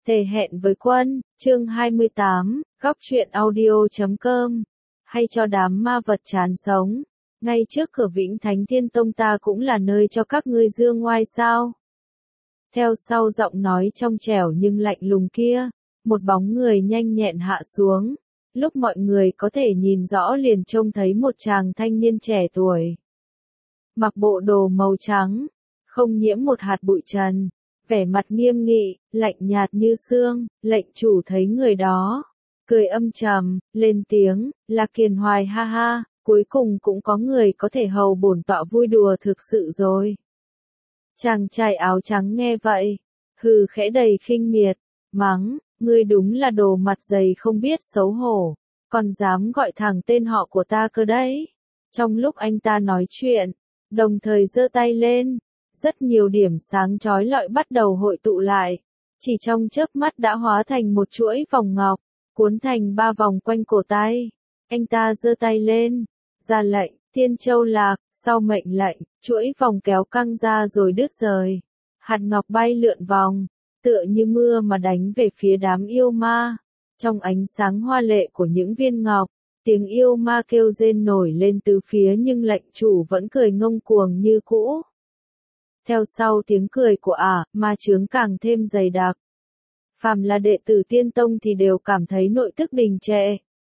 Thề hẹn với quân, chương 28, góc truyện audio.com. Hay cho đám ma vật chán sống. Ngay trước cửa Vĩnh Thánh Thiên Tông ta cũng là nơi cho các ngươi dương oai sao? Theo sau giọng nói trong trẻo nhưng lạnh lùng kia, một bóng người nhanh nhẹn hạ xuống. Lúc mọi người có thể nhìn rõ liền trông thấy một chàng thanh niên trẻ tuổi. Mặc bộ đồ màu trắng, không nhiễm một hạt bụi trần, vẻ mặt nghiêm nghị, lạnh nhạt như xương. Lệnh chủ thấy người đó, cười âm trầm, lên tiếng, là Kiền Hoài ha ha, cuối cùng cũng có người có thể hầu bổn tọa vui đùa thực sự rồi. Chàng trai áo trắng nghe vậy, hừ khẽ đầy khinh miệt, mắng, ngươi đúng là đồ mặt dày không biết xấu hổ, còn dám gọi thẳng tên họ của ta cơ đấy. Trong lúc anh ta nói chuyện, đồng thời giơ tay lên, rất nhiều điểm sáng chói lọi bắt đầu hội tụ lại, chỉ trong chớp mắt đã hóa thành một chuỗi vòng ngọc, cuốn thành 3 vòng quanh cổ tay. Anh ta giơ tay lên, ra lệnh, Thiên Châu Lạc, sau mệnh lệnh, chuỗi vòng kéo căng ra rồi đứt rời. Hạt ngọc bay lượn vòng, tựa như mưa mà đánh về phía đám yêu ma. Trong ánh sáng hoa lệ của những viên ngọc, tiếng yêu ma kêu rên nổi lên từ phía nhưng lệnh chủ vẫn cười ngông cuồng như cũ. Theo sau tiếng cười của ma chướng càng thêm dày đặc. Phàm là đệ tử Tiên Tông thì đều cảm thấy nội tức đình trệ.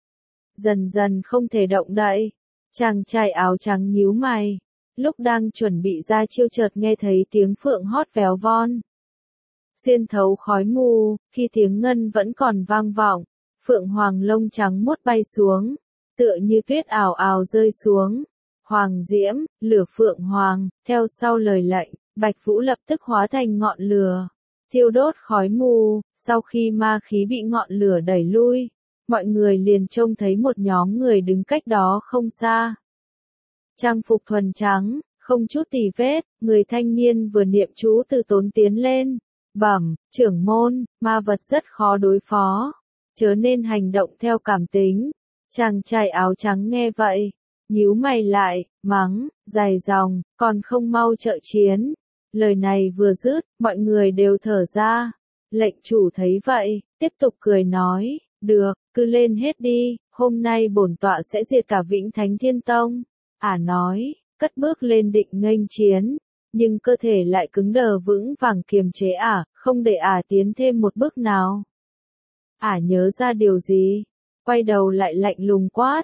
Dần dần không thể động đậy. Chàng trai áo trắng nhíu mày. Lúc đang chuẩn bị ra chiêu chợt nghe thấy tiếng phượng hót véo von. Xuyên thấu khói mù, khi tiếng ngân vẫn còn vang vọng, phượng hoàng lông trắng muốt bay xuống, tựa như tuyết ảo ảo rơi xuống. Hoàng diễm, lửa phượng hoàng, theo sau lời lệnh, Bạch Vũ lập tức hóa thành ngọn lửa, thiêu đốt khói mù. Sau khi ma khí bị ngọn lửa đẩy lui, mọi người liền trông thấy một nhóm người đứng cách đó không xa. Trang phục thuần trắng, không chút tì vết, người thanh niên vừa niệm chú từ tốn tiến lên, bẩm, trưởng môn, ma vật rất khó đối phó, chớ nên hành động theo cảm tính. Chàng trai áo trắng nghe vậy, nhíu mày lại, mắng, dài dòng, còn không mau trợ chiến. Lời này vừa dứt, mọi người đều thở ra. Lệnh chủ thấy vậy, tiếp tục cười nói, được, cứ lên hết đi, hôm nay bổn tọa sẽ diệt cả Vĩnh Thánh Thiên Tông. Nói, cất bước lên định nghênh chiến, nhưng cơ thể lại cứng đờ vững vàng kiềm chế không để tiến thêm một bước nào. Nhớ ra điều gì, quay đầu lại lạnh lùng quát,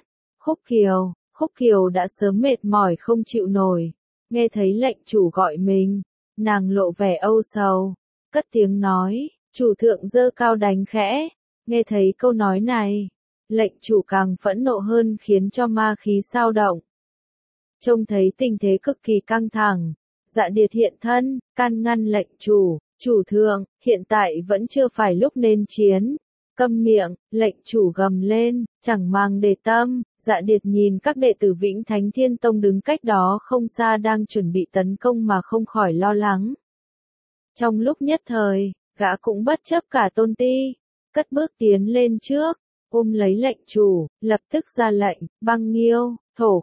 Khúc Kiều đã sớm mệt mỏi không chịu nổi, nghe thấy lệnh chủ gọi mình, nàng lộ vẻ âu sầu, cất tiếng nói, chủ thượng giơ cao đánh khẽ. Nghe thấy câu nói này, lệnh chủ càng phẫn nộ hơn khiến cho ma khí xao động. Trông thấy tình thế cực kỳ căng thẳng, Dạ Điệt hiện thân, can ngăn lệnh chủ thượng, hiện tại vẫn chưa phải lúc nên chiến. Câm miệng, lệnh chủ gầm lên, chẳng mang để tâm. Dạ Điệt nhìn các đệ tử Vĩnh Thánh Thiên Tông đứng cách đó không xa đang chuẩn bị tấn công mà không khỏi lo lắng. Trong lúc nhất thời, gã cũng bất chấp cả tôn ti, cất bước tiến lên trước, ôm lấy lệnh chủ, lập tức ra lệnh, băng nghiêu,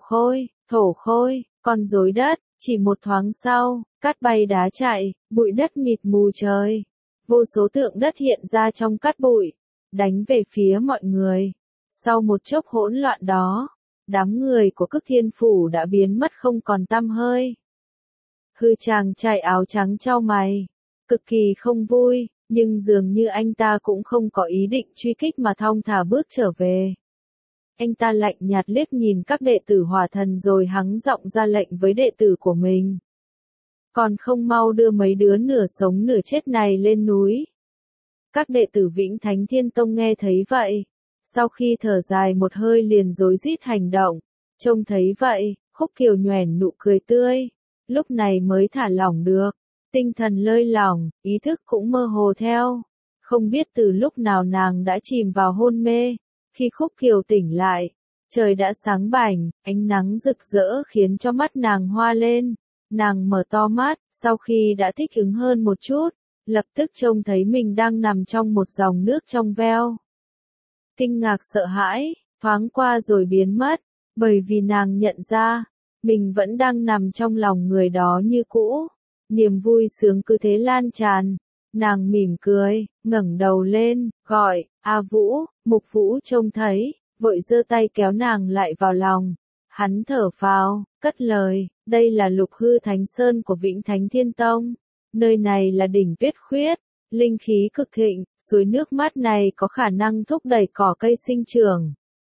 thổ khôi, con rối đất. Chỉ một thoáng sau, cát bay đá chạy, bụi đất mịt mù trời. Vô số tượng đất hiện ra trong cát bụi, đánh về phía mọi người. Sau một chốc hỗn loạn đó, đám người của Cực Thiên Phủ đã biến mất không còn tăm hơi. Chàng trai áo trắng chau mày, cực kỳ không vui, nhưng dường như anh ta cũng không có ý định truy kích mà thong thả bước trở về. Anh ta lạnh nhạt liếc nhìn các đệ tử Hỏa Thần rồi hắng giọng ra lệnh với đệ tử của mình. Còn không mau đưa mấy đứa nửa sống nửa chết này lên núi. Các đệ tử Vĩnh Thánh Thiên Tông nghe thấy vậy, sau khi thở dài một hơi liền rối rít hành động. Trông thấy vậy, Khúc Kiều nhoẻn nụ cười tươi, lúc này mới thả lỏng được. Tinh thần lơi lỏng, ý thức cũng mơ hồ theo. Không biết từ lúc nào nàng đã chìm vào hôn mê. Khi Khúc Kiều tỉnh lại, trời đã sáng bảnh, ánh nắng rực rỡ khiến cho mắt nàng hoa lên. Nàng mở to mắt, sau khi đã thích ứng hơn một chút, lập tức trông thấy mình đang nằm trong một dòng nước trong veo. Kinh ngạc sợ hãi, thoáng qua rồi biến mất, bởi vì nàng nhận ra, mình vẫn đang nằm trong lòng người đó như cũ. Niềm vui sướng cứ thế lan tràn, Nàng mỉm cười, ngẩng đầu lên, gọi, A Vũ. Mục Vũ trông thấy, vội giơ tay kéo nàng lại vào lòng. Hắn thở phào, cất lời, đây là Lục Hư Thánh Sơn của Vĩnh Thánh Thiên Tông. Nơi này là đỉnh Tuyết Khuyết, linh khí cực thịnh, suối nước mát này có khả năng thúc đẩy cỏ cây sinh trưởng.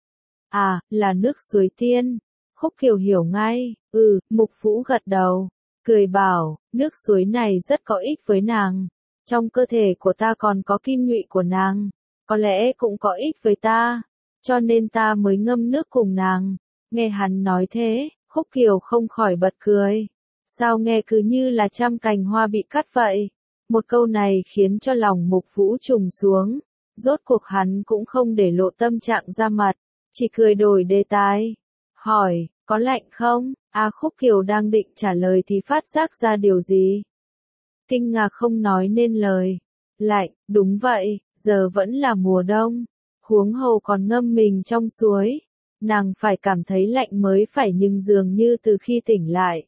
À, là nước suối tiên. Khúc Kiều hiểu ngay, Mục Vũ gật đầu, cười bảo, nước suối này rất có ích với nàng. Trong cơ thể của ta còn có kim nhụy của nàng, có lẽ cũng có ích với ta, cho nên ta mới ngâm nước cùng nàng. Nghe hắn nói thế, Khúc Kiều không khỏi bật cười. Sao nghe cứ như là trăm cành hoa bị cắt vậy? Một câu này khiến cho lòng Mục Vũ trùng xuống. Rốt cuộc hắn cũng không để lộ tâm trạng ra mặt, chỉ cười đổi đề tài. Hỏi, có lạnh không? Khúc Kiều đang định trả lời thì phát giác ra điều gì? Kinh ngạc không nói nên lời. Lạnh, đúng vậy, giờ vẫn là mùa đông. Huống hồ còn ngâm mình trong suối. Nàng phải cảm thấy lạnh mới phải, nhưng dường như từ khi tỉnh lại,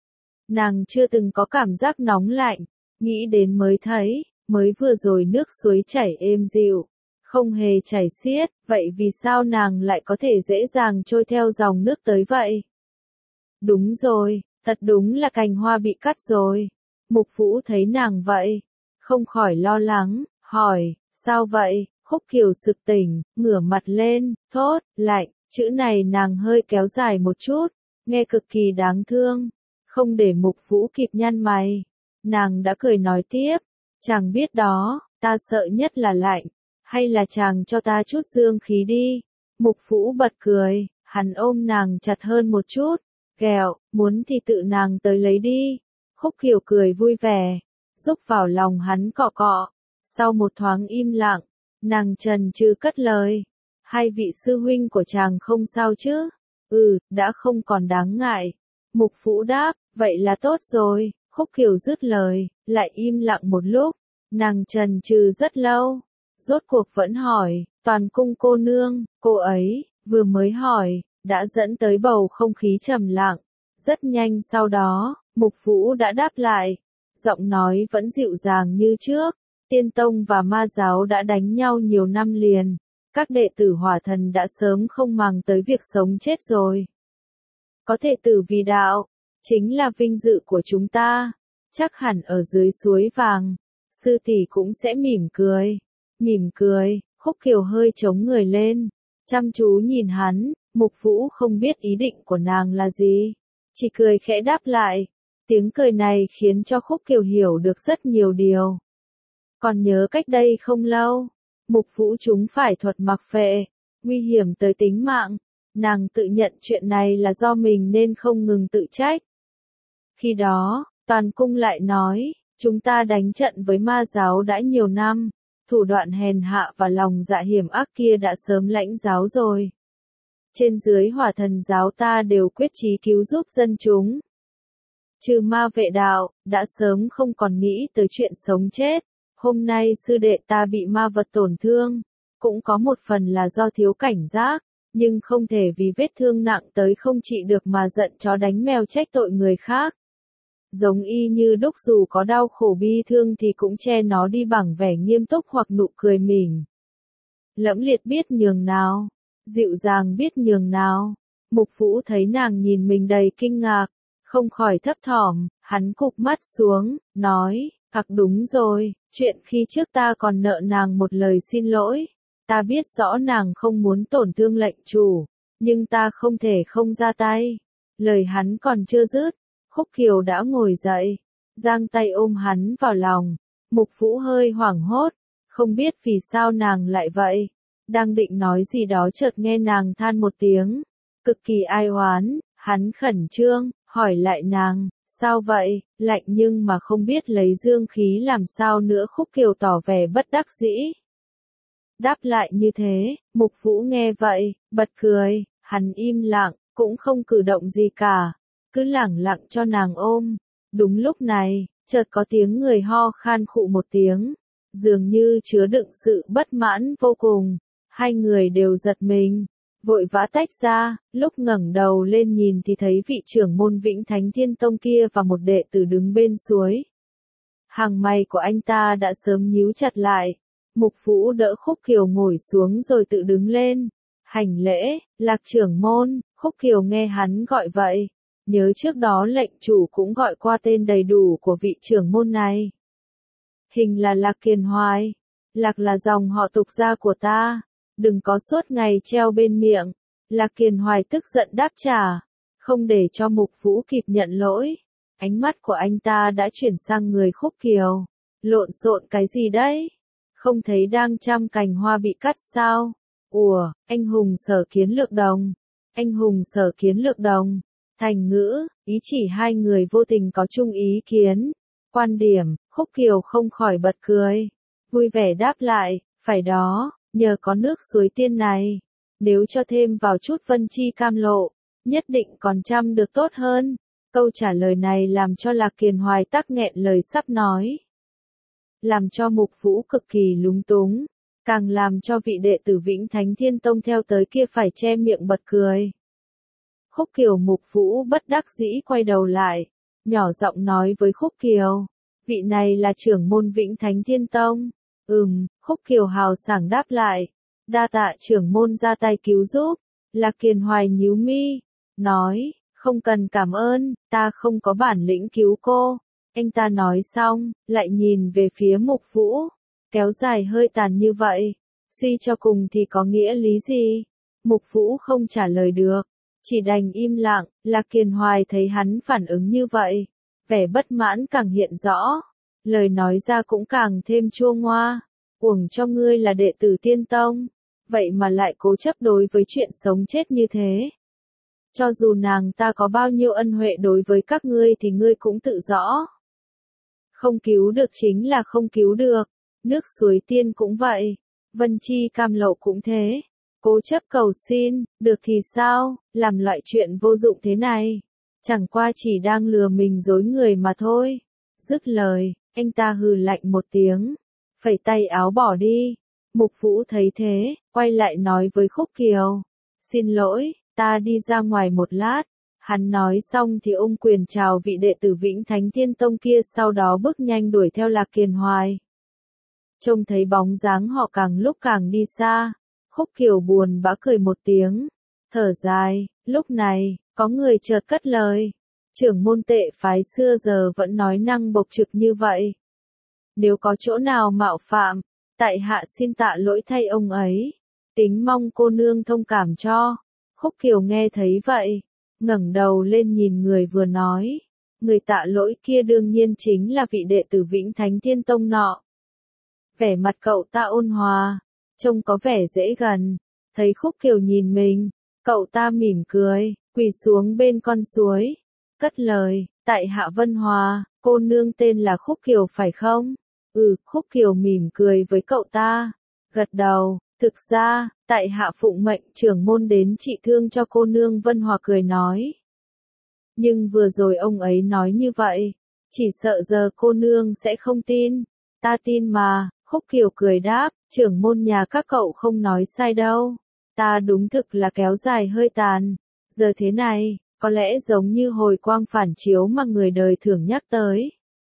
nàng chưa từng có cảm giác nóng lạnh. Nghĩ đến mới thấy, mới vừa rồi nước suối chảy êm dịu, không hề chảy xiết, vậy vì sao nàng lại có thể dễ dàng trôi theo dòng nước tới vậy? Đúng rồi, thật đúng là cành hoa bị cắt rồi. Mục Vũ thấy nàng vậy, không khỏi lo lắng, hỏi, sao vậy? Khúc Kiều sực tỉnh, ngửa mặt lên, thốt, lạnh, chữ này nàng hơi kéo dài một chút, nghe cực kỳ đáng thương. Không để Mục Vũ kịp nhăn mày, nàng đã cười nói tiếp, chàng biết đó, ta sợ nhất là lạnh, hay là chàng cho ta chút dương khí đi. Mục Vũ bật cười, hắn ôm nàng chặt hơn một chút, kẹo, muốn thì tự nàng tới lấy đi. Khúc Kiều cười vui vẻ, giúp vào lòng hắn cọ cọ. Sau một thoáng im lặng, nàng chần chừ cất lời, hai vị sư huynh của chàng không sao chứ? Đã không còn đáng ngại. Mục Vũ đáp, vậy là tốt rồi. Khúc Kiều dứt lời, lại im lặng một lúc, nàng chần chừ rất lâu, rốt cuộc vẫn hỏi, Toàn Cung cô nương, cô ấy, vừa mới hỏi, đã dẫn tới bầu không khí trầm lặng. Rất nhanh sau đó, Mục Vũ đã đáp lại, giọng nói vẫn dịu dàng như trước, Tiên Tông và Ma Giáo đã đánh nhau nhiều năm liền, các đệ tử Hỏa Thần đã sớm không màng tới việc sống chết rồi. Có thể tử vì đạo, chính là vinh dự của chúng ta, chắc hẳn ở dưới suối vàng, sư tỷ cũng sẽ mỉm cười. Mỉm cười, Khúc Kiều hơi chống người lên, chăm chú nhìn hắn. Mục Vũ không biết ý định của nàng là gì, chỉ cười khẽ đáp lại. Tiếng cười này khiến cho Khúc Kiều hiểu được rất nhiều điều. Còn nhớ cách đây không lâu, Mục Vũ chúng phải thuật mặc phệ, nguy hiểm tới tính mạng. Nàng tự nhận chuyện này là do mình nên không ngừng tự trách. Khi đó, Toàn Cung lại nói, chúng ta đánh trận với Ma Giáo đã nhiều năm, thủ đoạn hèn hạ và lòng dạ hiểm ác kia đã sớm lãnh giáo rồi. Trên dưới Hỏa Thần giáo ta đều quyết chí cứu giúp dân chúng. Trừ ma vệ đạo, đã sớm không còn nghĩ tới chuyện sống chết. Hôm nay sư đệ ta bị ma vật tổn thương, cũng có một phần là do thiếu cảnh giác, nhưng không thể vì vết thương nặng tới không trị được mà giận chó đánh mèo trách tội người khác. Giống y như đúc dù có đau khổ bi thương thì cũng che nó đi bằng vẻ nghiêm túc hoặc nụ cười mỉm. Lẫm liệt biết nhường nào, dịu dàng biết nhường nào. Mục Vũ thấy nàng nhìn mình đầy kinh ngạc, không khỏi thấp thỏm, hắn cụp mắt xuống, nói, đúng rồi, chuyện khi trước ta còn nợ nàng một lời xin lỗi. Ta biết rõ nàng không muốn tổn thương lệnh chủ, nhưng ta không thể không ra tay. Lời hắn còn chưa dứt, Khúc Kiều đã ngồi dậy, giang tay ôm hắn vào lòng. Mục Vũ hơi hoảng hốt, không biết vì sao nàng lại vậy. Đang định nói gì đó chợt nghe nàng than một tiếng, cực kỳ ai oán. Hắn khẩn trương, hỏi lại nàng, sao vậy, lạnh nhưng mà không biết lấy dương khí làm sao nữa. Khúc Kiều tỏ vẻ bất đắc dĩ. Đáp lại như thế, Mục Vũ nghe vậy, bật cười, hắn im lặng, cũng không cử động gì cả, cứ lẳng lặng cho nàng ôm. Đúng lúc này, chợt có tiếng người ho khan khụ một tiếng, dường như chứa đựng sự bất mãn vô cùng. Hai người đều giật mình, vội vã tách ra, lúc ngẩng đầu lên nhìn thì thấy vị trưởng môn Vĩnh Thánh Thiên Tông kia và một đệ tử đứng bên suối. Hàng mày của anh ta đã sớm nhíu chặt lại. Mục Vũ đỡ Khúc Kiều ngồi xuống rồi tự đứng lên. Hành lễ, Lạc trưởng môn. Khúc Kiều nghe hắn gọi vậy. Nhớ trước đó lệnh chủ cũng gọi qua tên đầy đủ của vị trưởng môn này. Hình là Lạc Kiền Hoài. Lạc là dòng họ tục gia của ta. Đừng có suốt ngày treo bên miệng. Lạc Kiền Hoài tức giận đáp trả. Không để cho Mục Vũ kịp nhận lỗi. Ánh mắt của anh ta đã chuyển sang người Khúc Kiều. Lộn xộn cái gì đấy? Không thấy đang trăm cành hoa bị cắt sao? Ủa, anh hùng Sở Kiến Lược Đồng. Anh hùng Sở Kiến Lược Đồng. Thành ngữ, ý chỉ hai người vô tình có chung ý kiến. Quan điểm, Khúc Kiều không khỏi bật cười. Vui vẻ đáp lại, phải đó, nhờ có nước suối tiên này. Nếu cho thêm vào chút vân chi cam lộ, nhất định còn trăm được tốt hơn. Câu trả lời này làm cho Lạc Kiền Hoài tắc nghẹn lời sắp nói. Làm cho Mục Vũ cực kỳ lúng túng. Càng làm cho vị đệ tử Vĩnh Thánh Thiên Tông theo tới kia phải che miệng bật cười. Khúc Kiều Mục Vũ bất đắc dĩ quay đầu lại. Nhỏ giọng nói với Khúc Kiều. Vị này là trưởng môn Vĩnh Thánh Thiên Tông. Khúc Kiều hào sảng đáp lại. Đa tạ trưởng môn ra tay cứu giúp. Lạc Kiền Hoài nhíu mi. Nói, không cần cảm ơn, ta không có bản lĩnh cứu cô. Anh ta nói xong, lại nhìn về phía Mục Vũ. Kéo dài hơi tàn như vậy. Suy cho cùng thì có nghĩa lý gì? Mục Vũ không trả lời được. Chỉ đành im lặng. Lạc Kiền Hoài thấy hắn phản ứng như vậy. Vẻ bất mãn càng hiện rõ. Lời nói ra cũng càng thêm chua ngoa. Uổng cho ngươi là đệ tử Tiên Tông. Vậy mà lại cố chấp đối với chuyện sống chết như thế. Cho dù nàng ta có bao nhiêu ân huệ đối với các ngươi thì ngươi cũng tự rõ. Không cứu được chính là không cứu được. Nước suối tiên cũng vậy. Vân chi cam lậu cũng thế. Cố chấp cầu xin, được thì sao, làm loại chuyện vô dụng thế này. Chẳng qua chỉ đang lừa mình dối người mà thôi. Dứt lời, anh ta hừ lạnh một tiếng. Phẩy tay áo bỏ đi. Mục Vũ thấy thế, quay lại nói với Khúc Kiều. Xin lỗi, ta đi ra ngoài một lát. Hắn nói xong thì ôm quyền chào vị đệ tử Vĩnh Thánh Thiên Tông kia, sau đó bước nhanh đuổi theo Lạc Kiền Hoài. Trông thấy bóng dáng họ càng lúc càng đi xa. Khúc Kiều buồn bã cười một tiếng. Thở dài, lúc này, có người chợt cất lời. Trưởng môn Tệ phái xưa giờ vẫn nói năng bộc trực như vậy. Nếu có chỗ nào mạo phạm, tại hạ xin tạ lỗi thay ông ấy. Tính mong cô nương thông cảm cho. Khúc Kiều nghe thấy vậy, ngẩng đầu lên nhìn người vừa nói. Người tạ lỗi kia đương nhiên chính là vị đệ tử Vĩnh Thánh Thiên Tông nọ. Vẻ mặt cậu ta ôn hòa, trông có vẻ dễ gần. Thấy Khúc Kiều nhìn mình, cậu ta mỉm cười, quỳ xuống bên con suối. Cất lời, tại hạ Vân Hòa, cô nương tên là Khúc Kiều phải không? Khúc Kiều mỉm cười với cậu ta, gật đầu. Thực ra, tại hạ phụng mệnh trưởng môn đến trị thương cho cô nương. Vân Hòa cười nói. Nhưng vừa rồi ông ấy nói như vậy, chỉ sợ giờ cô nương sẽ không tin. Ta tin mà, Khúc Kiều cười đáp, trưởng môn nhà các cậu không nói sai đâu. Ta đúng thực là kéo dài hơi tàn. Giờ thế này, có lẽ giống như hồi quang phản chiếu mà người đời thường nhắc tới.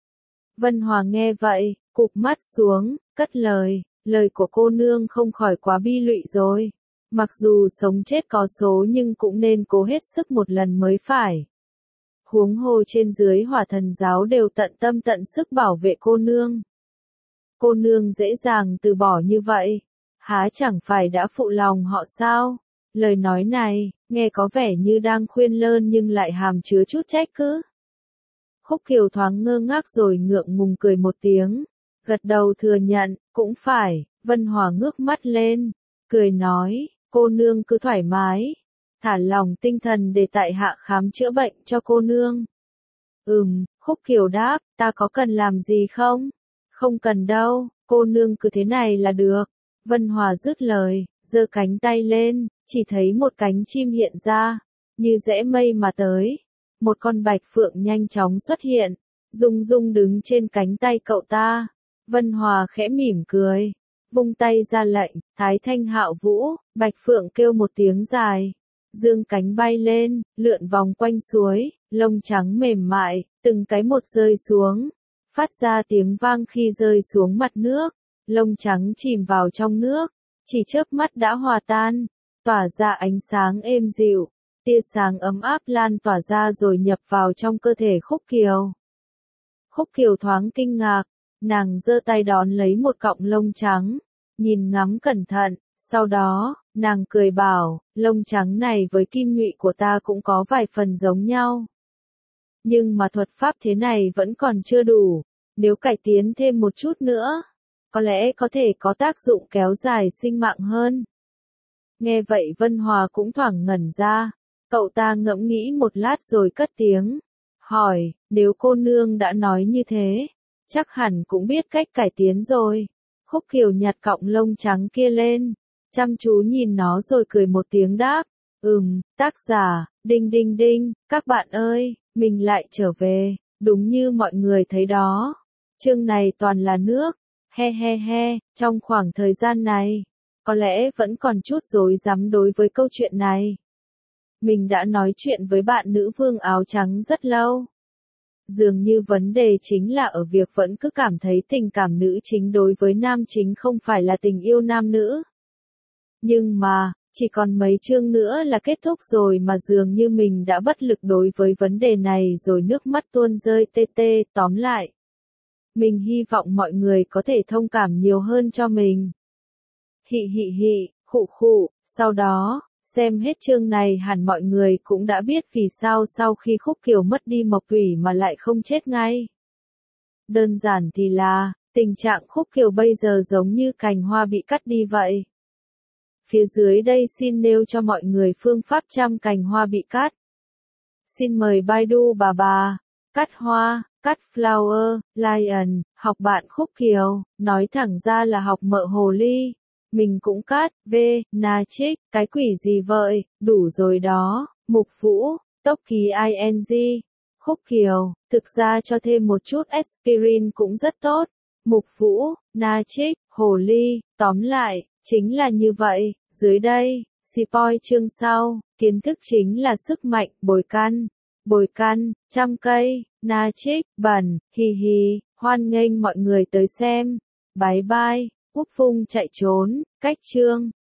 Vân Hòa nghe vậy, cụp mắt xuống, cất lời. Lời của cô nương không khỏi quá bi lụy rồi. Mặc dù sống chết có số nhưng cũng nên cố hết sức một lần mới phải. Huống hồ trên dưới Hỏa Thần giáo đều tận tâm tận sức bảo vệ cô nương. Cô nương dễ dàng từ bỏ như vậy, há chẳng phải đã phụ lòng họ sao? Lời nói này, nghe có vẻ như đang khuyên lơn nhưng lại hàm chứa chút trách cứ. Khúc Kiều thoáng ngơ ngác rồi ngượng ngùng cười một tiếng. Gật đầu thừa nhận, cũng phải. Vân Hòa ngước mắt lên, cười nói, cô nương cứ thoải mái, thả lòng tinh thần để tại hạ khám chữa bệnh cho cô nương. Khúc Kiều đáp, ta có cần làm gì không? Không cần đâu, cô nương cứ thế này là được. Vân Hòa dứt lời, giơ cánh tay lên, chỉ thấy một cánh chim hiện ra, như rẽ mây mà tới. Một con bạch phượng nhanh chóng xuất hiện, rung rung đứng trên cánh tay cậu ta. Vân Hòa khẽ mỉm cười, vung tay ra lệnh, Thái Thanh Hạo Vũ. Bạch phượng kêu một tiếng dài, dương cánh bay lên, lượn vòng quanh suối, lông trắng mềm mại, từng cái một rơi xuống. phát ra tiếng vang khi rơi xuống mặt nước, lông trắng chìm vào trong nước, chỉ chớp mắt đã hòa tan, tỏa ra ánh sáng êm dịu, tia sáng ấm áp lan tỏa ra rồi nhập vào trong cơ thể Khúc Kiều. Khúc Kiều thoáng kinh ngạc, nàng giơ tay đón lấy một cọng lông trắng, nhìn ngắm cẩn thận, sau đó, nàng cười bảo, lông trắng này với kim nhụy của ta cũng có vài phần giống nhau. Nhưng mà thuật pháp thế này vẫn còn chưa đủ, nếu cải tiến thêm một chút nữa, có lẽ có thể có tác dụng kéo dài sinh mạng hơn. Nghe vậy Vân Hòa cũng thoảng ngẩn ra, cậu ta ngẫm nghĩ một lát rồi cất tiếng, hỏi, nếu cô nương đã nói như thế, chắc hẳn cũng biết cách cải tiến rồi. Khúc Kiều nhặt cọng lông trắng kia lên, chăm chú nhìn nó rồi cười một tiếng đáp, tác giả, đinh đinh đinh, các bạn ơi, mình lại trở về, đúng như mọi người thấy đó. Chương này toàn là nước, he, trong khoảng thời gian này, có lẽ vẫn còn chút rối rắm đối với câu chuyện này. Mình đã nói chuyện với bạn nữ vương áo trắng rất lâu. Dường như vấn đề chính là ở việc vẫn cứ cảm thấy tình cảm nữ chính đối với nam chính không phải là tình yêu nam nữ. Nhưng mà, chỉ còn mấy chương nữa là kết thúc rồi mà dường như mình đã bất lực đối với vấn đề này rồi nước mắt tuôn rơi tê, tóm lại. Mình hy vọng mọi người có thể thông cảm nhiều hơn cho mình. Hị, khụ, sau đó, xem hết chương này hẳn mọi người cũng đã biết vì sao sau khi Khúc Kiều mất đi Mộc Thủy mà lại không chết ngay. Đơn giản thì là, tình trạng Khúc Kiều bây giờ giống như cành hoa bị cắt đi vậy. Phía dưới đây xin nêu cho mọi người phương pháp chăm cành hoa bị cắt. Xin mời Baidu bà, cắt hoa, cắt flower, lion, học bạn Khúc Kiều, nói thẳng ra là học mợ hồ ly. Mình cũng cắt, na trích, cái quỷ gì vậy, đủ rồi đó, Mục Vũ, tốc ký ing. Khúc Kiều, thực ra cho thêm một chút aspirin cũng rất tốt. Mục Vũ, na trích, hồ ly, tóm lại, chính là như vậy, dưới đây, spoil chương sau, kiến thức chính là sức mạnh, bồi căn, trăm cây, na trích, bẩn, hì, hoan nghênh mọi người tới xem, bye bye. Úc Phung chạy trốn, cách chương.